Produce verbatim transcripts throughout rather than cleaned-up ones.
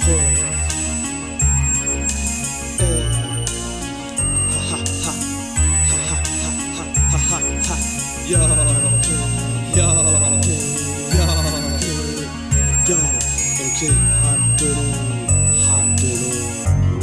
Yo, yo, yo, yo, ok, rappelons, rappelons.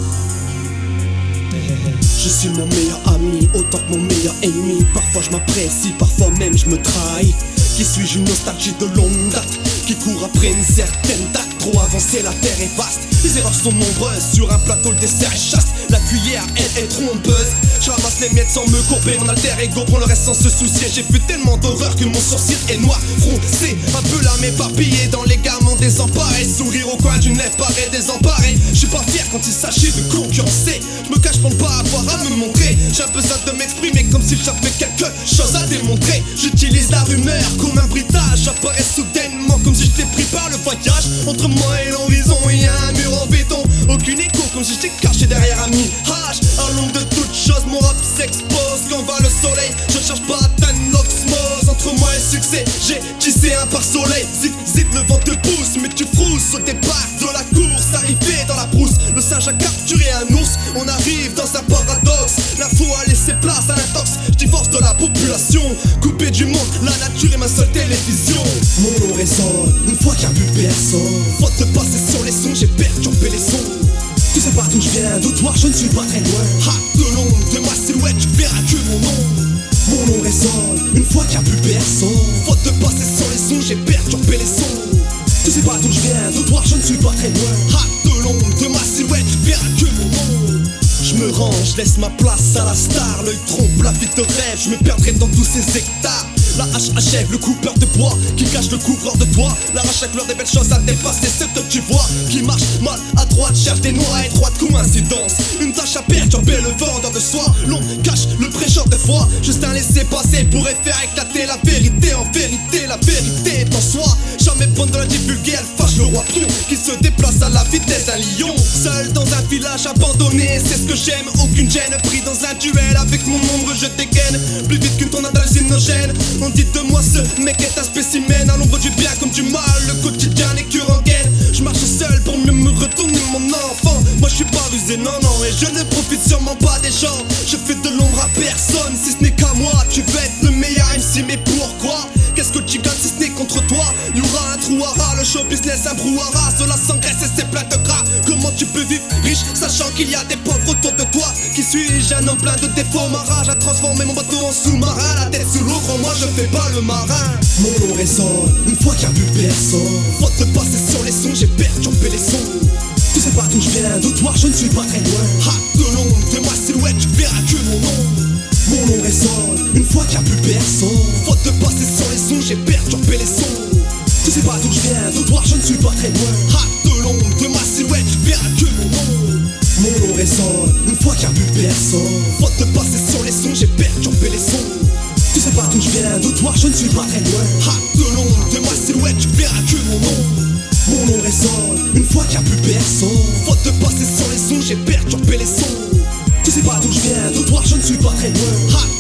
Je suis mon meilleur ami, autant que mon meilleur ennemi. Parfois je m'apprécie, parfois même je me trahis. Qui suis-je, une nostalgie de longue date qui court après une certaine date. Trop avancé, la terre est vaste. Les erreurs sont nombreuses, sur un plateau le dessert est chaste. La cuillère, elle est trompeuse. Je ramasse les miettes sans me courber. Mon alter ego prend le reste sans se soucier. J'ai vu tellement d'horreur que mon sourcil est noir froncé. Un peu l'âme éparpillée dans les gamins désemparés. Sourire au coin d'une lèvre paraît désemparé. Je suis pas fier quand il s'agit de concurrencer. Je me cache pour pas avoir à me montrer. J'ai besoin de m'exprimer comme si j'avais quelque chose à démontrer. J'utilise la rumeur comme un bridage. J'apparais soudainement comme si j'étais pris par le voyage. Entre moi et l'horizon, il y a un mur en béton. Aucune écho comme si j'étais caché derrière un mirage. À l'ombre de toute chose, mon rap s'expose. Quand va le soleil, je cherche pas à atteindre l'osmose. Entre moi et le succès, j'ai tissé un pare-soleil. Zip, zip, le vent te pousse, mais tu frousses au départ de la course. Arrivé dans la brousse, le singe a capturé un ours. On arrive dans un paradoxe. L'info a laissé place à l'intox. Je divorce de la population, coupé du monde, la nature est ma seule télévision. Mon nom résonne, une fois qu'il n'y a plus personne. Faute de passer sur les sons, j'ai perturbé les sons. Tu sais pas d'où je viens, de toi je ne suis pas très loin. Rap de l'ombre, de ma silhouette, tu verras que mon nom. Mon nom résonne, une fois qu'il n'y a plus personne. Faute de passer sur les sons, j'ai perturbé les sons. Tu sais pas d'où je viens, de toi je ne suis pas très loin. Rap de l'ombre, de ma silhouette, tu verras que mon nom. Je me range, laisse ma place à la star. L'œil trompe, la vie de rêve, je me perdrai dans tous ces hectares. La hache achève le coupeur de bois qui cache le couvreur de toit. L'arrache la couleur des belles choses à dépasser, c'est ce que tu vois. Qui marche mal à droite, cherche des noix à étroite coïncidence. Une tâche à perturber le vendeur de soi. L'ombre cache le prêcheur de foi. Juste un laisser-passer pourrait faire éclater la vérité. En vérité, la vérité est en soi. Jamais bonne de la divulguer, elle fâche le roi pion qui se déplace à la vitesse d'un lion. Seul dans un village abandonné, c'est ce que j'aime. Aucune gêne, pris dans un duel avec mon ombre, je dégaine plus vite qu'une tornade hallucinogène. On dit de moi ce mec est un spécimen. À l'ombre du bien comme du mal, le quotidien n'est que rengaine. Je marche seul pour mieux me retourner mon enfant. Moi je suis pas rusé, non non, et je ne profite sûrement pas des gens. Je fais de l'ombre à personne, si ce n'est qu'à moi. Tu veux être le meilleur M C, mais pourquoi? Qu'est-ce que tu gagnes si ce n'est contre toi? Il y aura un trou à ras, le show business un brouhaha. Cela s'engraisse et c'est plein de gras. Comment tu peux vivre riche sachant qu'il y a des pauvres autour de toi? Qui suis-je, un homme plein de défauts? Ma rage a transformé mon bateau en sous-marin. La tête sous l'eau, crois-moi je fais pas le marin. Mon nom résonne, une fois qu'il n'y a plus personne. Faute de passer sur les sons, j'ai perturbé les sons. Tu sais pas d'où je viens, de toi je ne suis pas très loin. Rap de l'ombre, de ma silhouette, tu verras que mon nom. Mon nom résonne, une fois qu'il n'y a plus personne. Faute de passer sur les sons, j'ai perturbé les sons. Tu sais pas d'où je viens, de toi je ne suis pas très loin. Rap de l'ombre, de ma silhouette, tu verras que mon nom. Mon nom résonne, une fois qu'il n'y a plus personne. Faute de passer sur les sons, j'ai perturbé les sons. Tu sais pas d'où je viens, de toi je ne suis pas très loin. Rap de l'ombre, de ma silhouette, tu verras que mon nom. Mon nom résonne, une fois qu'il n'y a plus personne. Faute de passer sur les sons, j'ai perturbé les sons. Tu sais pas d'où je viens, de toi je ne suis pas très loin. Rap